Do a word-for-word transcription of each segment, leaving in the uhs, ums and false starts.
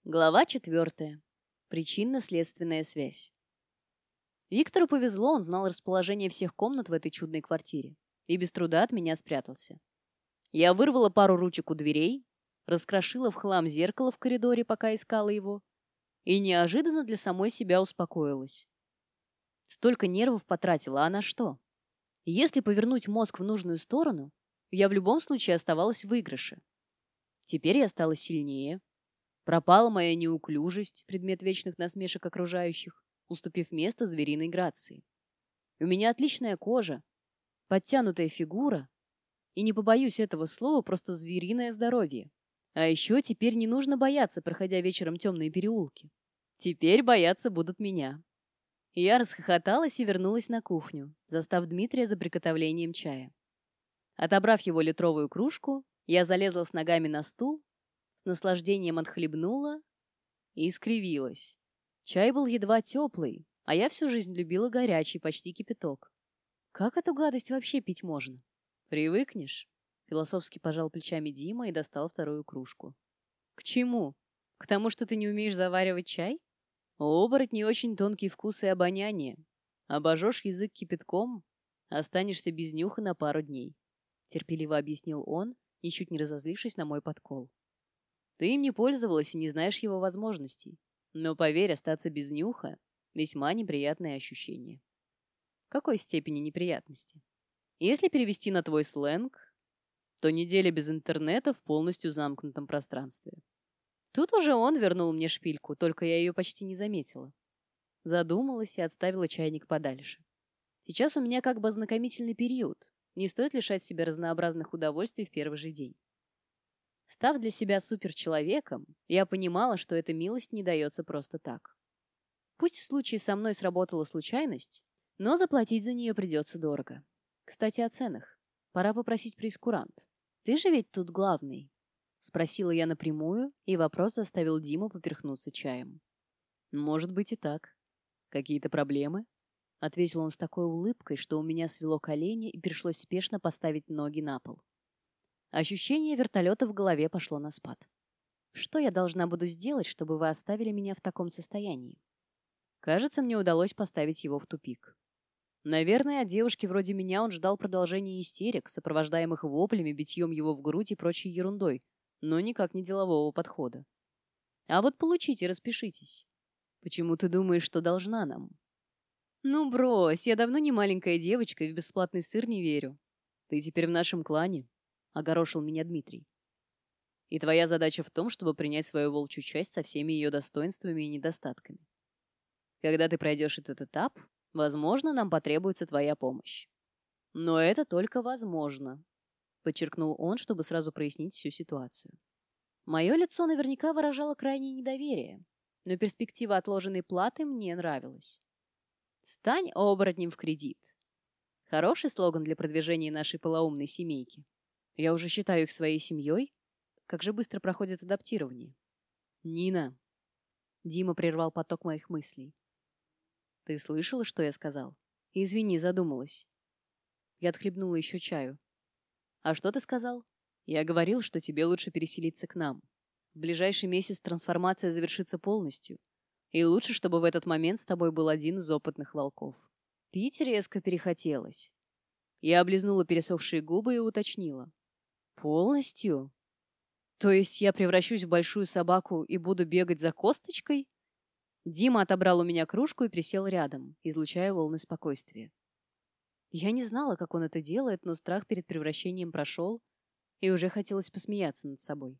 Глава четвертая. Причинно-следственная связь. Виктору повезло, он знал расположение всех комнат в этой чудной квартире и без труда от меня спрятался. Я вырвала пару ручек у дверей, раскрошила в хлам зеркало в коридоре, пока искала его, и неожиданно для самой себя успокоилась. Столько нервов потратила, а на что? Если повернуть мозг в нужную сторону, я в любом случае оставалась в выигрыше. Теперь я стала сильнее. Пропала моя неуклюжесть, предмет вечных насмешек окружающих, уступив место звериной грации. У меня отличная кожа, подтянутая фигура, и не побоюсь этого слова, просто звериное здоровье. А еще теперь не нужно бояться, проходя вечером темные переулки. Теперь бояться будут меня. Я расхохоталась и вернулась на кухню, застав Дмитрия за приготовлением чая. Отобрав его литровую кружку, я залезла с ногами на стул, с наслаждением отхлебнула и скривилась. Чай был едва теплый, а я всю жизнь любила горячий, почти кипяток. Как эту гадость вообще пить можно? Привыкнешь? Философски пожал плечами Дима и достал вторую кружку. К чему? К тому, что ты не умеешь заваривать чай? У оборотней очень тонкий вкус и обоняние. Обожжешь язык кипятком, останешься без нюха на пару дней. Терпеливо объяснил он, ничуть не разозлившись на мой подкол. Ты им не пользовалась и не знаешь его возможностей. Но, поверь, остаться без нюха — весьма неприятное ощущение. В какой степени неприятности? Если перевести на твой сленг, то неделя без интернета в полностью замкнутом пространстве. Тут уже он вернул мне шпильку, только я ее почти не заметила. Задумалась и отставила чайник подальше. Сейчас у меня как бы ознакомительный период. Не стоит лишать себя разнообразных удовольствий в первый же день. Став для себя суперчеловеком, я понимала, что эта милость не дается просто так. Пусть в случае со мной сработала случайность, но заплатить за нее придется дорого. Кстати, о ценах. Пора попросить прейскурант. Ты же ведь тут главный? Спросила я напрямую, и вопрос заставил Диму поперхнуться чаем. Может быть и так. Какие-то проблемы? Ответил он с такой улыбкой, что у меня свело колени и пришлось спешно поставить ноги на пол. Ощущение вертолета в голове пошло на спад. Что я должна буду сделать, чтобы вы оставили меня в таком состоянии? Кажется, мне удалось поставить его в тупик. Наверное, от девушки вроде меня он ждал продолжения истерик, сопровождаемых воплями, битьем его в грудь и прочей ерундой, но никак не делового подхода. А вот получите, распишитесь. Почему ты думаешь, что должна нам? Ну, брось, я давно не маленькая девочка и в бесплатный сыр не верю. Ты теперь в нашем клане. — огорошил меня Дмитрий. «И твоя задача в том, чтобы принять свою волчью часть со всеми ее достоинствами и недостатками. Когда ты пройдешь этот этап, возможно, нам потребуется твоя помощь. Но это только возможно», — подчеркнул он, чтобы сразу прояснить всю ситуацию. Мое лицо наверняка выражало крайнее недоверие, но перспектива отложенной платы мне нравилась. «Стань оборотнем в кредит». Хороший слоган для продвижения нашей полоумной семейки. Я уже считаю их своей семьей. Как же быстро проходит адаптирование. Нина. Дима прервал поток моих мыслей. Ты слышала, что я сказал? Извини, задумалась. Я отхлебнула еще чаю. А что ты сказал? Я говорил, что тебе лучше переселиться к нам. В ближайший месяц трансформация завершится полностью. И лучше, чтобы в этот момент с тобой был один из опытных волков. Пить резко перехотелось. Я облизнула пересохшие губы и уточнила. Полностью? То есть я превращусь в большую собаку и буду бегать за косточкой? Дима отобрал у меня кружку и присел рядом, излучая волны спокойствия. Я не знала, как он это делает, но страх перед превращением прошел, и уже хотелось посмеяться над собой.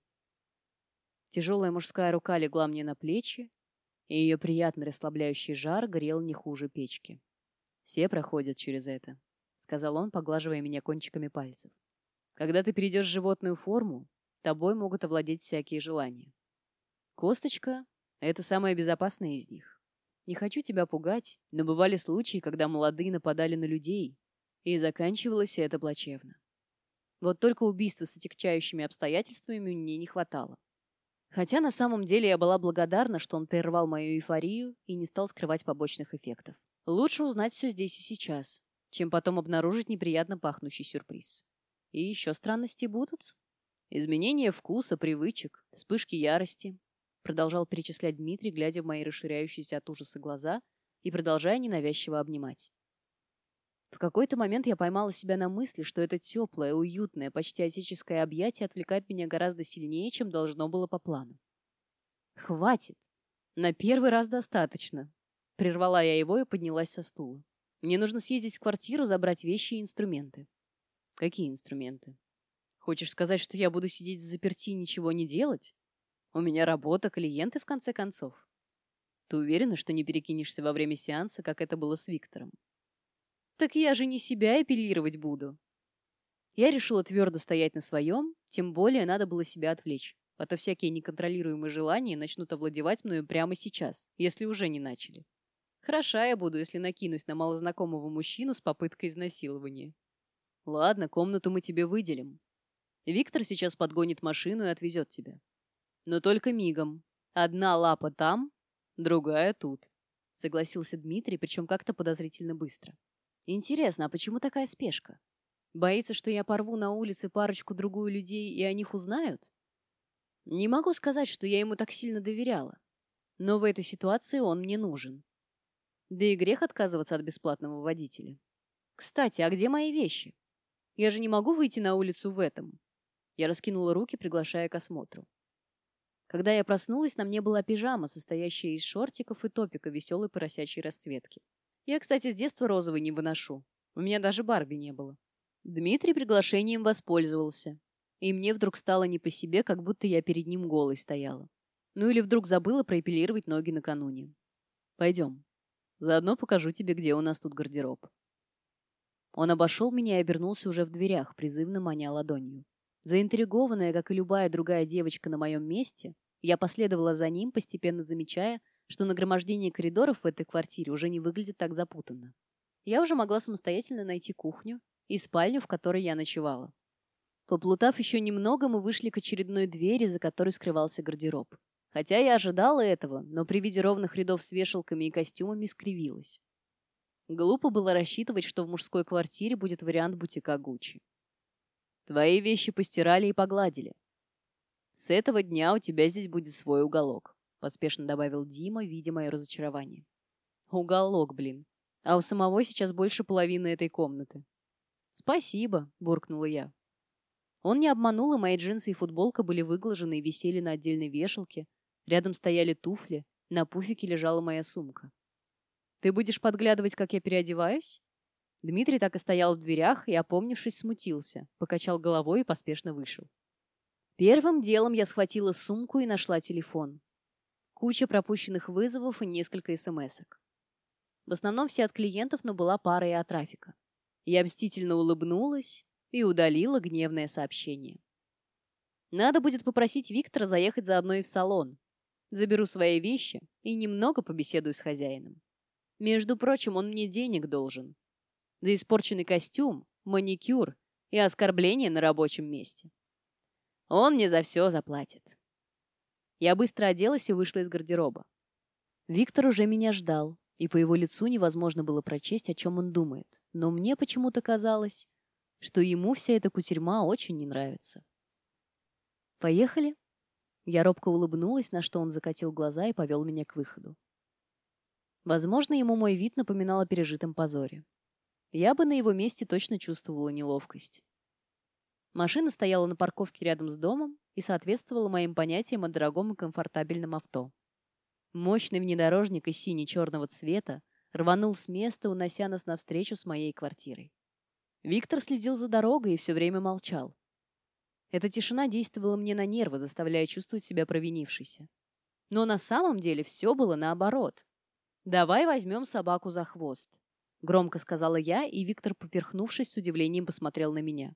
Тяжелая мужская рука легла мне на плечи, и ее приятный расслабляющий жар грел не хуже печки. «Все проходят через это», — сказал он, поглаживая меня кончиками пальцев. Когда ты перейдешь в животную форму, тобой могут овладеть всякие желания. Косточка — это самое безопасное из них. Не хочу тебя пугать, но бывали случаи, когда молодые нападали на людей, и заканчивалось это плачевно. Вот только убийства с отягчающими обстоятельствами мне не хватало. Хотя на самом деле я была благодарна, что он прервал мою эйфорию и не стал скрывать побочных эффектов. Лучше узнать все здесь и сейчас, чем потом обнаружить неприятно пахнущий сюрприз. И еще странности будут. Изменения вкуса, привычек, вспышки ярости. продолжал перечислять Дмитрий, глядя в мои расширяющиеся от ужаса глаза и продолжая ненавязчиво обнимать. В какой-то момент я поймала себя на мысли, что это теплое, уютное, почти отеческое объятие отвлекает меня гораздо сильнее, чем должно было по плану. «Хватит! На первый раз достаточно!» Прервала я его и поднялась со стула. «Мне нужно съездить в квартиру, забрать вещи и инструменты». «Какие инструменты? Хочешь сказать, что я буду сидеть в заперти и ничего не делать? У меня работа, клиенты, в конце концов. Ты уверена, что не перекинешься во время сеанса, как это было с Виктором?» «Так я же не себя эпилировать буду». Я решила твердо стоять на своем, тем более надо было себя отвлечь, а то всякие неконтролируемые желания начнут овладевать мною прямо сейчас, если уже не начали. Хороша я буду, если накинусь на малознакомого мужчину с попыткой изнасилования. Ладно, комнату мы тебе выделим. Виктор сейчас подгонит машину и отвезет тебя. Но только мигом. Одна лапа там, другая тут. Согласился Дмитрий, причем как-то подозрительно быстро. Интересно, а почему такая спешка? Боится, что я порву на улице парочку-другую людей и о них узнают? Не могу сказать, что я ему так сильно доверяла. Но в этой ситуации он мне нужен. Да и грех отказываться от бесплатного водителя. Кстати, а где мои вещи? Я же не могу выйти на улицу в этом. Я раскинула руки, приглашая к осмотру. Когда я проснулась, на мне была пижама, состоящая из шортиков и топика веселой поросячьей расцветки. Я, кстати, с детства розовый не выношу. У меня даже Барби не было. Дмитрий приглашением воспользовался. И мне вдруг стало не по себе, как будто я перед ним голой стояла. Ну или вдруг забыла проэпилировать ноги накануне. Пойдем. Заодно покажу тебе, где у нас тут гардероб. Он обошел меня и обернулся уже в дверях, призывно маня ладонью. Заинтригованная, как и любая другая девочка на моем месте, я последовала за ним, постепенно замечая, что нагромождение коридоров в этой квартире уже не выглядит так запутанно. Я уже могла самостоятельно найти кухню и спальню, в которой я ночевала. Поплутав еще немного, мы вышли к очередной двери, за которой скрывался гардероб. Хотя я ожидала этого, но при виде ровных рядов с вешалками и костюмами скривилась. Глупо было рассчитывать, что в мужской квартире будет вариант бутика Гуччи. Твои вещи постирали и погладили. С этого дня у тебя здесь будет свой уголок, поспешно добавил Дима, видя мое разочарование. Уголок, блин. А у самого сейчас больше половины этой комнаты. Спасибо, буркнула я. Он не обманул, и мои джинсы и футболка были выглажены и висели на отдельной вешалке. Рядом стояли туфли, на пуфике лежала моя сумка. Ты будешь подглядывать, как я переодеваюсь? Дмитрий так и стоял в дверях и, опомнившись, смутился, покачал головой и поспешно вышел. Первым делом я схватила сумку и нашла телефон. Куча пропущенных вызовов и несколько смс-ок. В основном все от клиентов, но была пара и от трафика. Я мстительно улыбнулась и удалила гневное сообщение. Надо будет попросить Виктора заехать заодно и в салон. Заберу свои вещи и немного побеседую с хозяином. Между прочим, он мне денег должен. За испорченный костюм, маникюр и оскорбление на рабочем месте. Он мне за все заплатит. Я быстро оделась и вышла из гардероба. Виктор уже меня ждал, и по его лицу невозможно было прочесть, о чем он думает. Но мне почему-то казалось, что ему вся эта кутерьма очень не нравится. «Поехали?» Я робко улыбнулась, на что он закатил глаза и повел меня к выходу. Возможно, ему мой вид напоминал о пережитом позоре. Я бы на его месте точно чувствовала неловкость. Машина стояла на парковке рядом с домом и соответствовала моим понятиям о дорогом и комфортабельном авто. Мощный внедорожник из сине-черного цвета рванул с места, унося нас навстречу с моей квартирой. Виктор следил за дорогой и все время молчал. Эта тишина действовала мне на нервы, заставляя чувствовать себя провинившейся. Но на самом деле все было наоборот. «Давай возьмем собаку за хвост», — громко сказала я, и Виктор, поперхнувшись, с удивлением посмотрел на меня.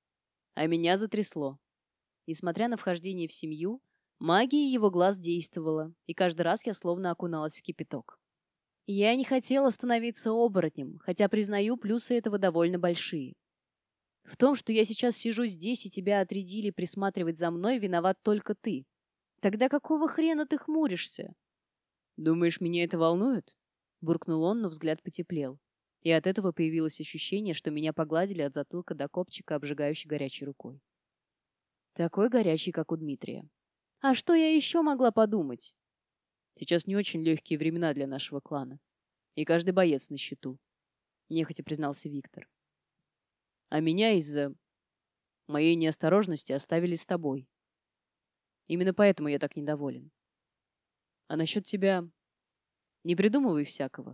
А меня затрясло. Несмотря на вхождение в семью, магия его глаз действовала, и каждый раз я словно окуналась в кипяток. Я не хотела становиться оборотнем, хотя, признаю, плюсы этого довольно большие. В том, что я сейчас сижу здесь и тебя отрядили присматривать за мной, виноват только ты. Тогда какого хрена ты хмуришься? Думаешь, меня это волнует? Буркнул он, но взгляд потеплел. И от этого появилось ощущение, что меня погладили от затылка до копчика, обжигающей горячей рукой. Такой горячий, как у Дмитрия. А что я еще могла подумать? Сейчас не очень легкие времена для нашего клана. И каждый боец на счету. Нехотя признался Виктор. А меня из-за моей неосторожности оставили с тобой. Именно поэтому я так недоволен. А насчет тебя не придумывай всякого.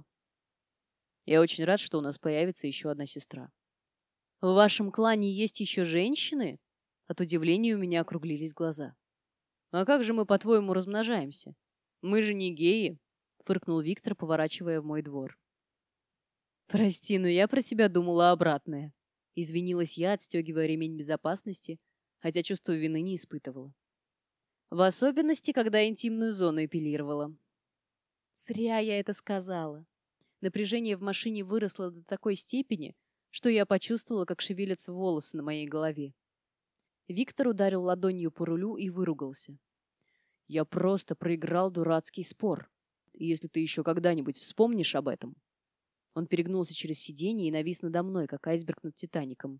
Я очень рад, что у нас появится еще одна сестра. В вашем клане есть еще женщины? От удивления у меня округлились глаза. А как же мы, по-твоему, размножаемся? Мы же не геи, фыркнул Виктор, поворачивая в мой двор. Прости, но я про тебя думала обратное. Извинилась я, отстегивая ремень безопасности, хотя чувство вины не испытывала. В особенности, когда интимную зону эпилировала. Зря я это сказала. Напряжение в машине выросло до такой степени, что я почувствовала, как шевелятся волосы на моей голове. Виктор ударил ладонью по рулю и выругался. Я просто проиграл дурацкий спор. И если ты еще когда-нибудь вспомнишь об этом... Он перегнулся через сиденье и навис надо мной, как айсберг над Титаником.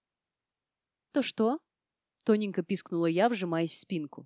«То что?» — тоненько пискнула я, вжимаясь в спинку.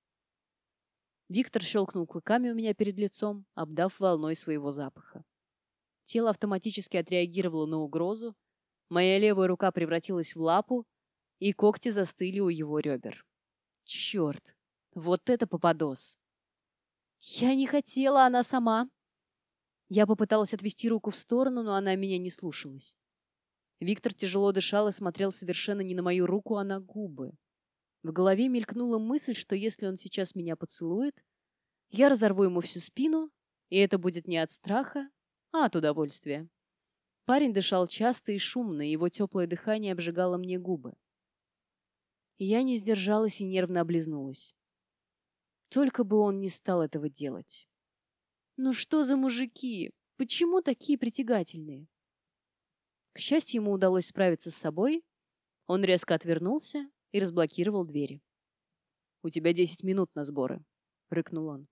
Виктор щелкнул клыками у меня перед лицом, обдав волной своего запаха. Тело автоматически отреагировало на угрозу, моя левая рука превратилась в лапу, и когти застыли у его ребер. Черт! Вот это попадос! Я не хотела, она сама. Я попыталась отвести руку в сторону, но она меня не слушалась. Виктор тяжело дышал и смотрел совершенно не на мою руку, а на губы. В голове мелькнула мысль, что если он сейчас меня поцелует, я разорву ему всю спину, и это будет не от страха, а от удовольствия. Парень дышал часто и шумно, и его теплое дыхание обжигало мне губы. Я не сдержалась и нервно облизнулась. Только бы он не стал этого делать. Ну что за мужики? Почему такие притягательные? К счастью, ему удалось справиться с собой. Он резко отвернулся и разблокировал двери. «У тебя десять минут на сборы», — рыкнул он.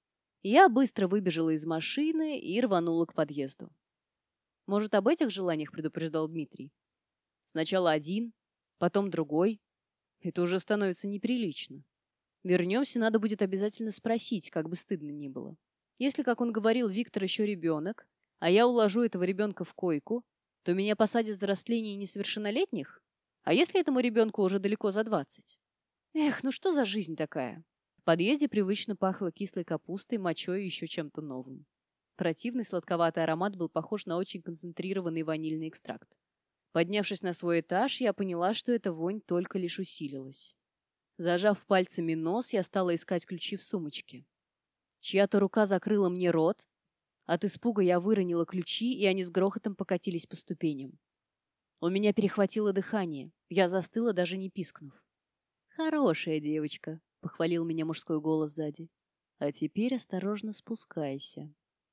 Я быстро выбежала из машины и рванула к подъезду. Может, об этих желаниях предупреждал Дмитрий? Сначала один, потом другой. Это уже становится неприлично. Вернемся, надо будет обязательно спросить, как бы стыдно ни было. Если, как он говорил, Виктор еще ребенок, а я уложу этого ребенка в койку, то меня посадят за растление несовершеннолетних? А если этому ребенку уже далеко за двадцать? Эх, ну что за жизнь такая? В подъезде привычно пахло кислой капустой, мочой и еще чем-то новым. Противный сладковатый аромат был похож на очень концентрированный ванильный экстракт. Поднявшись на свой этаж, я поняла, что эта вонь только лишь усилилась. Зажав пальцами нос, я стала искать ключи в сумочке. Чья-то рука закрыла мне рот. От испуга я выронила ключи, и они с грохотом покатились по ступеням. У меня перехватило дыхание. Я застыла, даже не пискнув. «Хорошая девочка», — похвалил меня мужской голос сзади. «А теперь осторожно спускайся».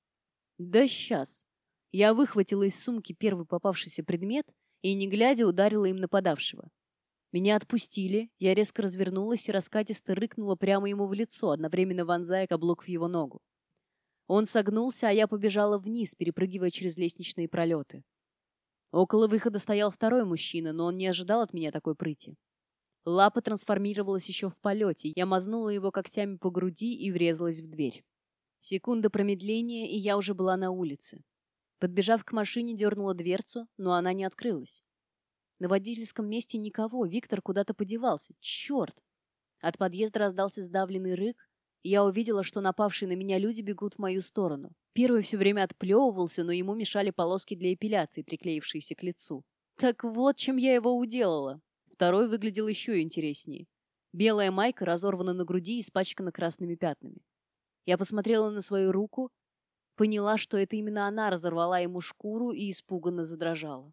«Да сейчас!» Я выхватила из сумки первый попавшийся предмет и, не глядя, ударила им нападавшего. Меня отпустили, я резко развернулась и раскатисто рыкнула прямо ему в лицо, одновременно вонзая каблук в его ногу. Он согнулся, а я побежала вниз, перепрыгивая через лестничные пролеты. Около выхода стоял второй мужчина, но он не ожидал от меня такой прыти. Лапа трансформировалась еще в полете, я мазнула его когтями по груди и врезалась в дверь. Секунда промедления, и я уже была на улице. Подбежав к машине, дернула дверцу, но она не открылась. На водительском месте никого, Виктор куда-то подевался. Черт! От подъезда раздался сдавленный рык, и я увидела, что напавшие на меня люди бегут в мою сторону. Первый все время отплевывался, но ему мешали полоски для эпиляции, приклеившиеся к лицу. Так вот, чем я его уделала. Второй выглядел еще интереснее. Белая майка разорвана на груди и испачкана красными пятнами. Я посмотрела на свою руку, поняла, что это именно она разорвала ему шкуру и испуганно задрожала.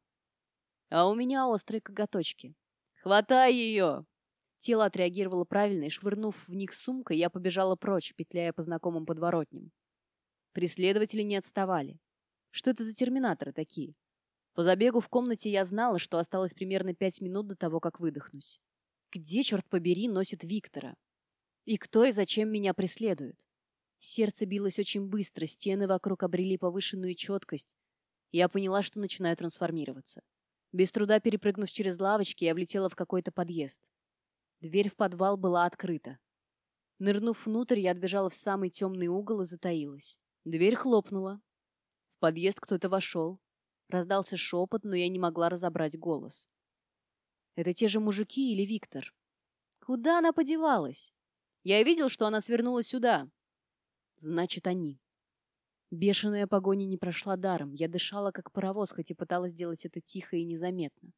А у меня острые коготочки. «Хватай ее!» Тело отреагировало правильно, и, швырнув в них сумкой, я побежала прочь, петляя по знакомым подворотням. Преследователи не отставали. Что это за терминаторы такие? По забегу в комнате я знала, что осталось примерно пять минут до того, как выдохнусь. Где, черт побери, носит Виктора? И кто и зачем меня преследует? Сердце билось очень быстро, стены вокруг обрели повышенную четкость. Я поняла, что начинаю трансформироваться. Без труда перепрыгнув через лавочки, я влетела в какой-то подъезд. Дверь в подвал была открыта. Нырнув внутрь, я отбежала в самый темный угол и затаилась. Дверь хлопнула. В подъезд кто-то вошел. Раздался шепот, но я не могла разобрать голос. Это те же мужики или Виктор? Куда она подевалась? Я видел, что она свернула сюда. Значит, они. Бешеная погоня не прошла даром. Я дышала, как паровоз, хоть и пыталась сделать это тихо и незаметно.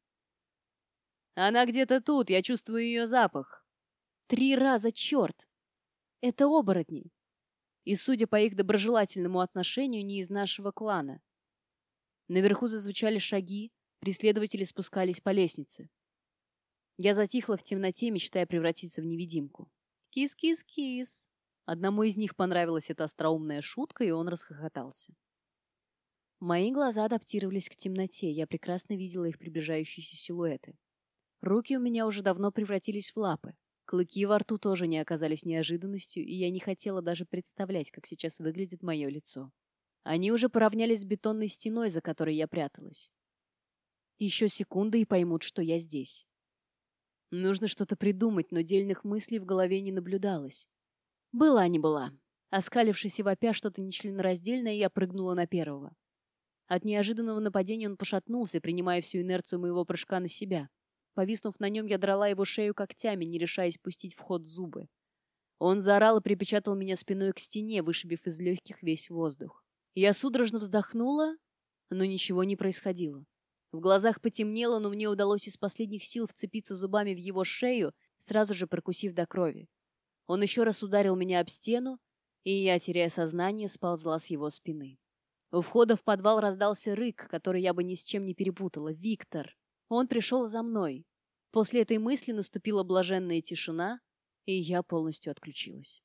Она где-то тут, я чувствую ее запах. Три раза, черт! Это оборотни. И, судя по их доброжелательному отношению, не из нашего клана. Наверху зазвучали шаги, преследователи спускались по лестнице. Я затихла в темноте, мечтая превратиться в невидимку. Кис-кис-кис. Одному из них понравилась эта остроумная шутка, и он расхохотался. Мои глаза адаптировались к темноте, я прекрасно видела их приближающиеся силуэты. Руки у меня уже давно превратились в лапы. Клыки во рту тоже не оказались неожиданностью, и я не хотела даже представлять, как сейчас выглядит мое лицо. Они уже поравнялись с бетонной стеной, за которой я пряталась. Еще секунда, и поймут, что я здесь. Нужно что-то придумать, но дельных мыслей в голове не наблюдалось. Была не была. Оскалившись и вопя что-то нечленораздельное, я прыгнула на первого. От неожиданного нападения он пошатнулся, принимая всю инерцию моего прыжка на себя. Повиснув на нем, я драла его шею когтями, не решаясь пустить в ход зубы. Он заорал и припечатал меня спиной к стене, вышибив из легких весь воздух. Я судорожно вздохнула, но ничего не происходило. В глазах потемнело, но мне удалось из последних сил вцепиться зубами в его шею, сразу же прокусив до крови. Он еще раз ударил меня об стену, и я, теряя сознание, сползла с его спины. У входа в подвал раздался рык, который я бы ни с чем не перепутала. «Виктор!» Он пришел за мной. После этой мысли наступила блаженная тишина, и я полностью отключилась.